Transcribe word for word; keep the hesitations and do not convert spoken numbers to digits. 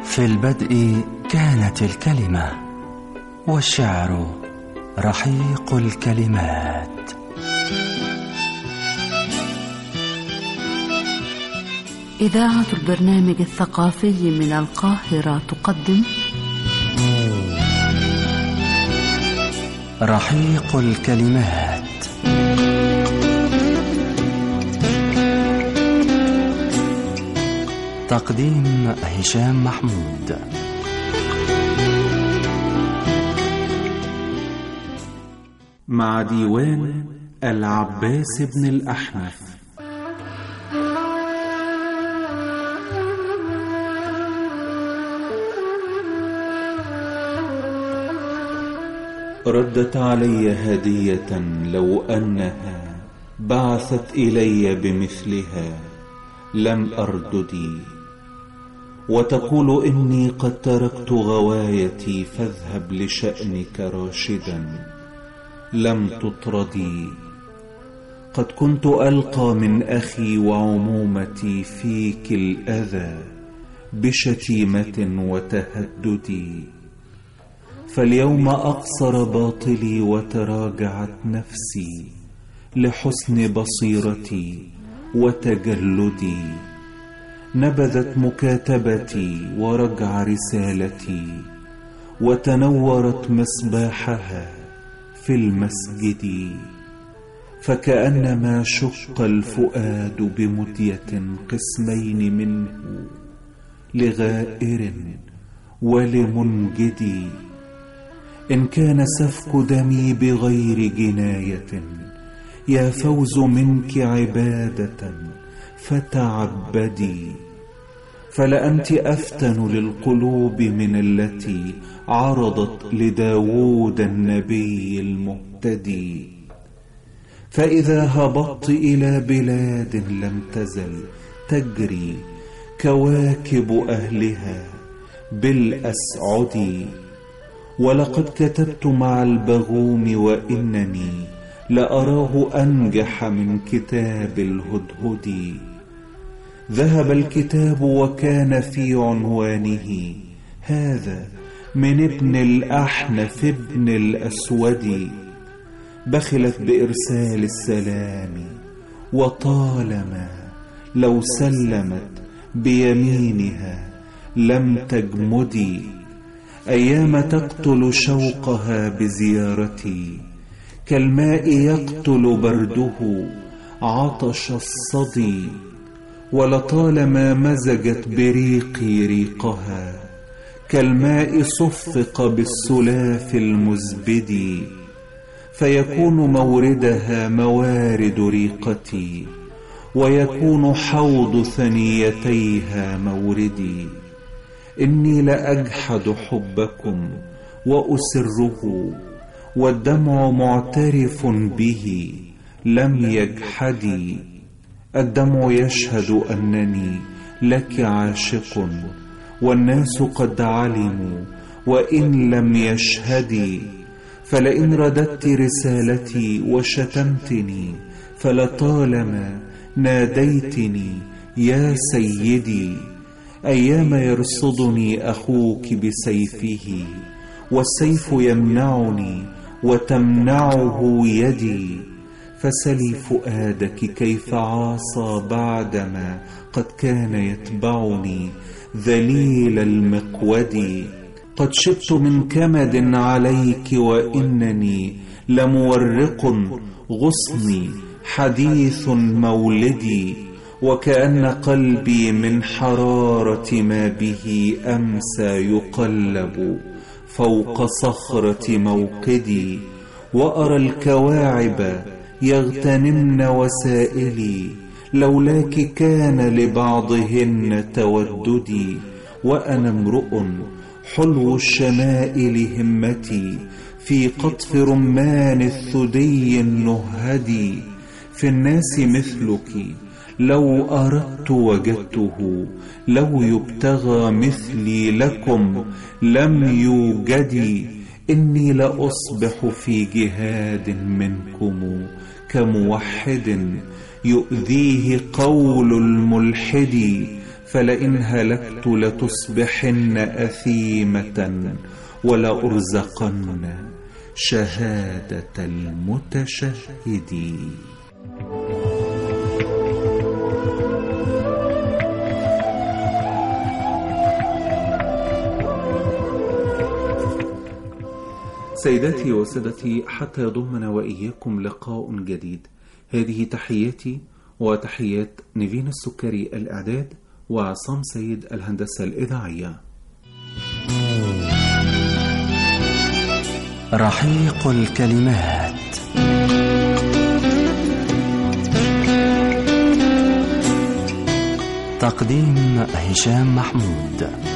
في البدء كانت الكلمة، والشعر رحيق الكلمات. إذاعة البرنامج الثقافي من القاهرة تقدم رحيق الكلمات. تقديم هشام محمود. مع ديوان العباس بن الأحنف. ردت علي هدية لو أنها بعثت إلي بمثلها لم أرددي، وتقول إني قد تركت غوايتي فاذهب لشأنك راشدا لم تطردي. قد كنت ألقى من أخي وعمومتي فيك الأذى بشتيمة وتهددي، فاليوم أقصر باطلي وتراجعت نفسي لحسن بصيرتي وتجلدي. نبذت مكاتبتي ورجع رسالتي وتنورت مصباحها في المسجد، فكأنما شق الفؤاد بمدية قسمين منه لغائر ولمنجد. إن كان سفك دمي بغير جناية يا فوز منك عبادة فتعبدي، فلأنت أفتن للقلوب من التي عرضت لداود النبي المهتدي. فإذا هبطت إلى بلاد لم تزل تجري كواكب أهلها بالأسعد، ولقد كتبت مع البغوم وإنني لأراه أنجح من كتاب الهدهد. ذهب الكتاب وكان في عنوانه هذا من ابن الأحنف ابن الأسود. بخلت بإرسال السلام وطالما لو سلمت بيمينها لم تجمدي. أيام تقتل شوقها بزيارتي كالماء يقتل برده عطش الصدي، ولطالما مزجت بريقي ريقها كالماء صفق بالسلاف المزبد، فيكون موردها موارد ريقتي ويكون حوض ثنيتيها موردي. إني لأجحد حبكم وأسره والدمع معترف به لم يجحدي. الدمع يشهد أنني لك عاشق والناس قد علموا وإن لم يشهدي. فلئن رددت رسالتي وشتمتني فلطالما ناديتني يا سيدي. أيام يرصدني أخوك بسيفه والسيف يمنعني وتمنعه يدي. فسلي فؤادك كيف عاصى بعدما قد كان يتبعني ذليل المقود. قد شبت من كمد عليك وإنني لمورق غصني حديث مولدي، وكأن قلبي من حرارة ما به أمسى يقلب فوق صخرة موقدي. وأرى الكواعب يغتنمن وسائلي لولاك كان لبعضهن توددي. وأنا امرؤ حلو الشمائل همتي في قطف رمان الثدي النهدي. في الناس مثلك لو أردت وجدته، لو يبتغى مثلي لكم لم يوجد. إني لأصبح في جهاد منكم كموحد يؤذيه قول الملحد، فلئن هلكت لتصبحن أثيمة ولأرزقن شهادة المتشهد. سيداتي وسادتي، حتى يضمنا وإياكم لقاء جديد، هذه تحياتي وتحيات نيفين السكري الإعداد وعصام سيد الهندسة الإذاعية. رحيق الكلمات. تقديم هشام محمود.